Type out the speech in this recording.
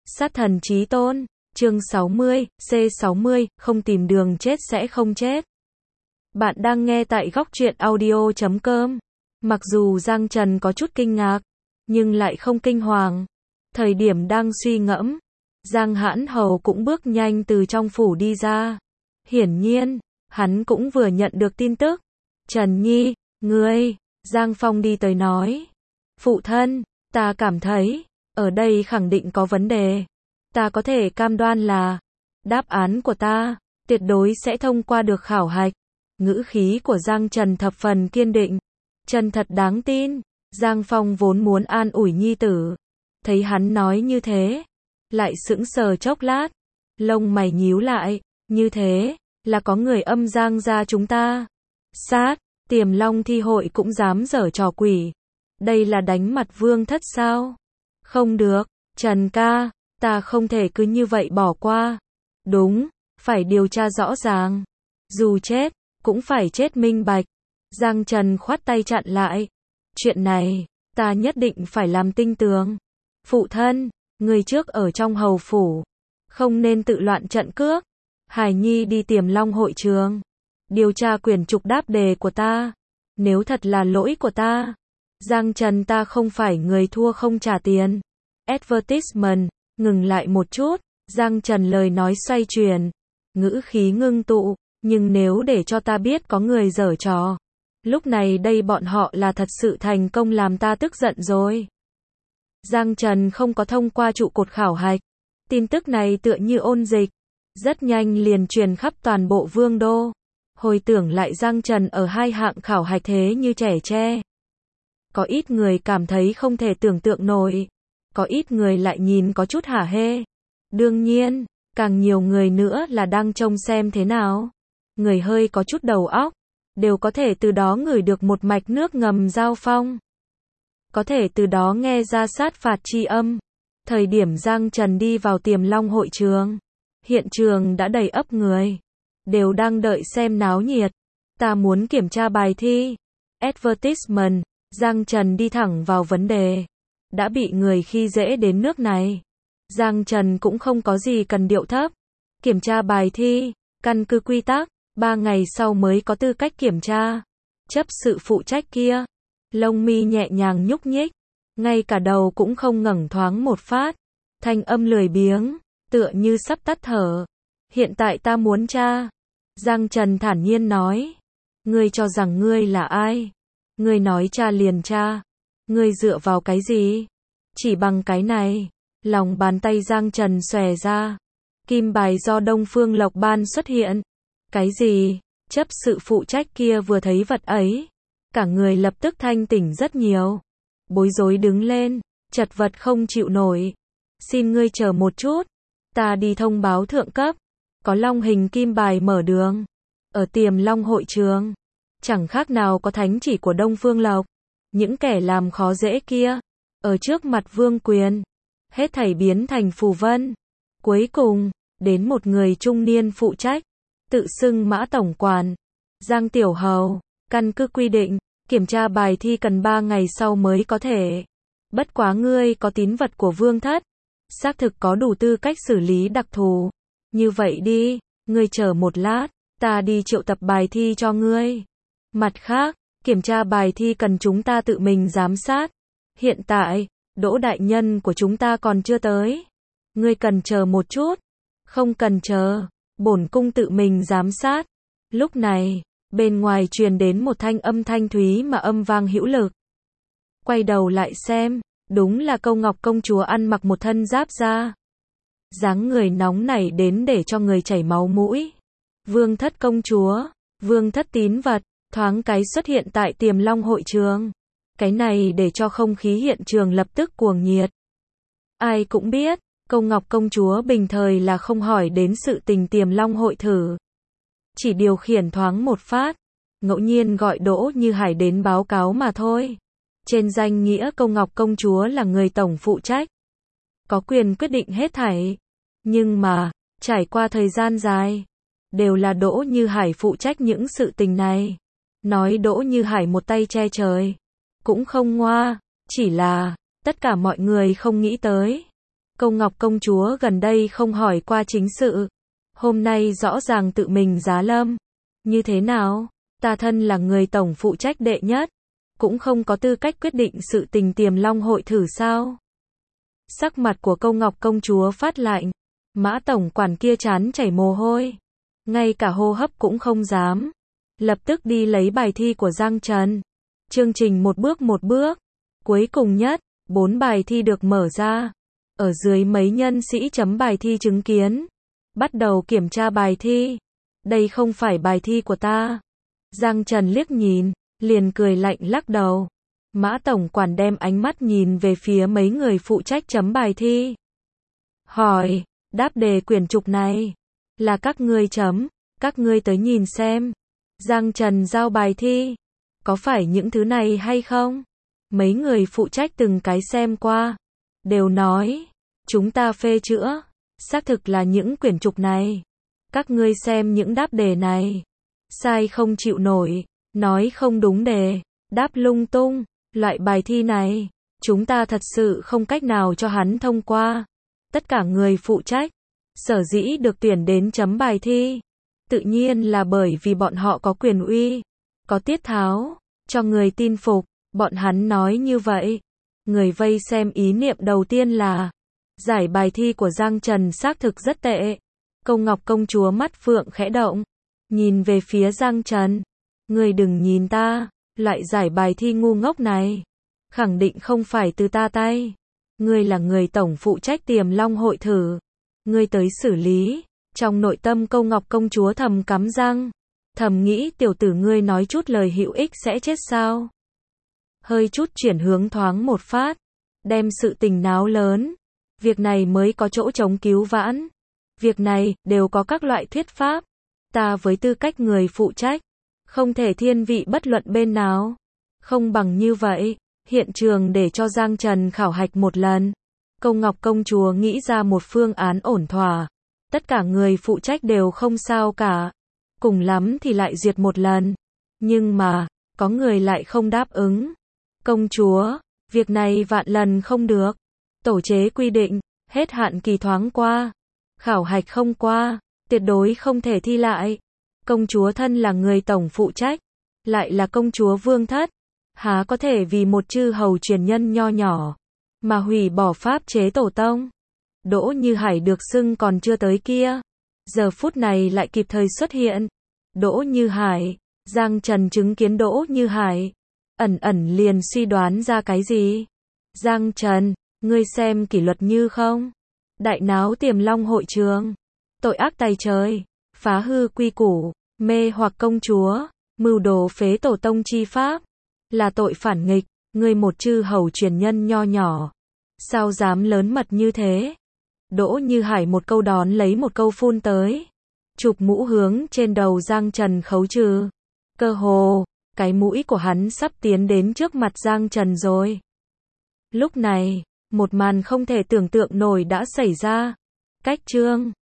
Sát thần chí tôn, chương 60, C60, không tìm đường chết sẽ không chết. Bạn đang nghe tại góc truyện audio.com. Mặc dù Giang Trần có chút kinh ngạc, nhưng lại không kinh hoàng. Thời điểm đang suy ngẫm, Giang Hãn Hầu cũng bước nhanh từ trong phủ đi ra. Hiển nhiên, hắn cũng vừa nhận được tin tức. Trần Nhi, ngươi, Giang Phong đi tới nói. Phụ thân, ta cảm thấy, ở đây khẳng định có vấn đề. Ta có thể cam đoan là, đáp án của ta, tuyệt đối sẽ thông qua được khảo hạch. Ngữ khí của Giang Trần thập phần kiên định, chân thật đáng tin. Giang Phong vốn muốn an ủi nhi tử. Thấy hắn nói như thế, lại sững sờ chốc lát, lông mày nhíu lại, như thế, là có người âm Giang gia chúng ta. Sát, Tiềm Long thi hội cũng dám giở trò quỷ. Đây là đánh mặt Vương Thất sao? Không được, Trần ca, ta không thể cứ như vậy bỏ qua. Đúng, phải điều tra rõ ràng. Dù chết, cũng phải chết minh bạch. Giang Trần khoát tay chặn lại. Chuyện này, ta nhất định phải làm tinh tường. Phụ thân, người trước ở trong hầu phủ, không nên tự loạn trận cước. Hải Nhi đi Tiềm Long hội trường, điều tra quyển trục đáp đề của ta. Nếu thật là lỗi của ta, Giang Trần ta không phải người thua không trả tiền. Advertisement, ngừng lại một chút, Giang Trần lời nói xoay chuyển, ngữ khí ngưng tụ, nhưng nếu để cho ta biết có người giở trò, lúc này đây bọn họ là thật sự thành công làm ta tức giận rồi. Giang Trần không có thông qua trụ cột khảo hạch. Tin tức này tựa như ôn dịch, rất nhanh liền truyền khắp toàn bộ vương đô. Hồi tưởng lại Giang Trần ở hai hạng khảo hạch thế như trẻ tre. Có ít người cảm thấy không thể tưởng tượng nổi, có ít người lại nhìn có chút hả hê. Đương nhiên, càng nhiều người nữa là đang trông xem thế nào. Người hơi có chút đầu óc, đều có thể từ đó ngửi được một mạch nước ngầm giao phong. Có thể từ đó nghe ra sát phạt chi âm. Thời điểm Giang Trần đi vào Tiềm Long hội trường, hiện trường đã đầy ắp người, đều đang đợi xem náo nhiệt. Ta muốn kiểm tra bài thi. Advertisement, Giang Trần đi thẳng vào vấn đề. Đã bị người khi dễ đến nước này, Giang Trần cũng không có gì cần điệu thấp. Kiểm tra bài thi, căn cứ quy tắc, 3 ngày sau mới có tư cách kiểm tra. Chấp sự phụ trách kia, lông mi nhẹ nhàng nhúc nhích, ngay cả đầu cũng không ngẩng thoáng một phát, thanh âm lười biếng, tựa như sắp tắt thở. Hiện tại ta muốn tra. Giang Trần thản nhiên nói. Ngươi cho rằng ngươi là ai? Ngươi nói tra liền tra. Ngươi dựa vào cái gì? Chỉ bằng cái này. Lòng bàn tay Giang Trần xòe ra. Kim bài do Đông Phương Lộc ban xuất hiện. Cái gì? Chấp sự phụ trách kia vừa thấy vật ấy, cả người lập tức thanh tỉnh rất nhiều. Bối rối đứng lên, chật vật không chịu nổi. Xin ngươi chờ một chút, ta đi thông báo thượng cấp. Có long hình kim bài mở đường. Ở Tiềm Long hội trường, chẳng khác nào có thánh chỉ của Đông Phương Lộc. Những kẻ làm khó dễ kia, ở trước mặt vương quyền, hết thảy biến thành phù vân. Cuối cùng, đến một người trung niên phụ trách, tự xưng Mã tổng quản. Giang tiểu hầu, căn cứ quy định, kiểm tra bài thi cần 3 ngày sau mới có thể. Bất quá ngươi có tín vật của Vương Thất, xác thực có đủ tư cách xử lý đặc thù. Như vậy đi, ngươi chờ một lát, ta đi triệu tập bài thi cho ngươi. Mặt khác, kiểm tra bài thi cần chúng ta tự mình giám sát. Hiện tại, Đỗ đại nhân của chúng ta còn chưa tới. Ngươi cần chờ một chút. Không cần chờ, bổn cung tự mình giám sát. Lúc này, bên ngoài truyền đến một thanh âm thanh thúy mà âm vang hữu lực. Quay đầu lại xem, đúng là Câu Ngọc công chúa ăn mặc một thân giáp da. Dáng người nóng nảy đến để cho người chảy máu mũi. Vương Thất công chúa, Vương Thất tín vật, thoáng cái xuất hiện tại Tiềm Long hội trường. Cái này để cho không khí hiện trường lập tức cuồng nhiệt. Ai cũng biết, Câu Ngọc công chúa bình thời là không hỏi đến sự tình Tiềm Long hội thử. Chỉ điều khiển thoáng một phát, ngẫu nhiên gọi Đỗ Như Hải đến báo cáo mà thôi. Trên danh nghĩa Câu Ngọc công chúa là người tổng phụ trách, có quyền quyết định hết thảy. Nhưng mà, trải qua thời gian dài, đều là Đỗ Như Hải phụ trách những sự tình này. Nói Đỗ Như Hải một tay che trời, cũng không ngoa, chỉ là, tất cả mọi người không nghĩ tới. Câu Ngọc công chúa gần đây không hỏi qua chính sự. Hôm nay rõ ràng tự mình giá lâm. Như thế nào? Ta thân là người tổng phụ trách đệ nhất. Cũng không có tư cách quyết định sự tình Tiềm Long hội thử sao? Sắc mặt của Câu Ngọc công chúa phát lạnh. Mã tổng quản kia trán chảy mồ hôi. Ngay cả hô hấp cũng không dám. Lập tức đi lấy bài thi của Giang Trần. Chương trình một bước. Cuối cùng nhất, 4 bài thi được mở ra. Ở dưới mấy nhân sĩ chấm bài thi chứng kiến. Bắt đầu kiểm tra bài thi. Đây không phải bài thi của ta. Giang Trần liếc nhìn, liền cười lạnh lắc đầu. Mã tổng quản đem ánh mắt nhìn về phía mấy người phụ trách chấm bài thi. Hỏi, đáp đề quyển trục này là các ngươi chấm, các ngươi tới nhìn xem. Giang Trần giao bài thi. Có phải những thứ này hay không? Mấy người phụ trách từng cái xem qua. Đều nói, chúng ta phê chữa. Xác thực là những quyển trục này. Các ngươi xem những đáp đề này. Sai không chịu nổi. Nói không đúng đề. Đáp lung tung. Loại bài thi này, chúng ta thật sự không cách nào cho hắn thông qua. Tất cả người phụ trách, sở dĩ được tuyển đến chấm bài thi. Tự nhiên là bởi vì bọn họ có quyền uy, có tiết tháo, cho người tin phục. Bọn hắn nói như vậy. Người vây xem ý niệm đầu tiên là, giải bài thi của Giang Trần xác thực rất tệ. Câu Ngọc công chúa mắt phượng khẽ động, nhìn về phía Giang Trần. Người đừng nhìn ta, loại giải bài thi ngu ngốc này. Khẳng định không phải từ ta tay. Ngươi là người tổng phụ trách Tiềm Long hội thử. Ngươi tới xử lý. Trong nội tâm Câu Ngọc công chúa thầm cắm răng. Thầm nghĩ tiểu tử ngươi nói chút lời hữu ích sẽ chết sao. Hơi chút chuyển hướng thoáng một phát. Đem sự tình náo lớn. Việc này mới có chỗ chống cứu vãn. Việc này đều có các loại thuyết pháp. Ta với tư cách người phụ trách. Không thể thiên vị bất luận bên nào. Không bằng như vậy. Hiện trường để cho Giang Trần khảo hạch một lần. Câu Ngọc công chúa nghĩ ra một phương án ổn thỏa. Tất cả người phụ trách đều không sao cả. Cùng lắm thì lại duyệt một lần. Nhưng mà, có người lại không đáp ứng. Công chúa, việc này vạn lần không được. Tổ chế quy định, hết hạn kỳ thoáng qua. Khảo hạch không qua, tuyệt đối không thể thi lại. Công chúa thân là người tổng phụ trách. Lại là công chúa vương thất. Há có thể vì một chư hầu truyền nhân nho nhỏ mà hủy bỏ pháp chế tổ tông. Đỗ Như Hải được xưng còn chưa tới kia. Giờ phút này lại kịp thời xuất hiện. Đỗ Như Hải. Giang Trần chứng kiến Đỗ Như Hải. Ẩn liền suy đoán ra cái gì. Giang Trần, ngươi xem kỷ luật như không? Đại náo Tiềm Long hội trường. Tội ác tày trời. Phá hư quy củ. Mê hoặc công chúa. Mưu đồ phế tổ tông chi pháp. Là tội phản nghịch. Ngươi một chư hầu truyền nhân nho nhỏ. Sao dám lớn mật như thế? Đỗ Như Hải một câu đón lấy một câu phun tới. Chụp mũ hướng trên đầu Giang Trần khấu trừ. Cơ hồ, cái mũi của hắn sắp tiến đến trước mặt Giang Trần rồi. Lúc này, một màn không thể tưởng tượng nổi đã xảy ra. Cách chương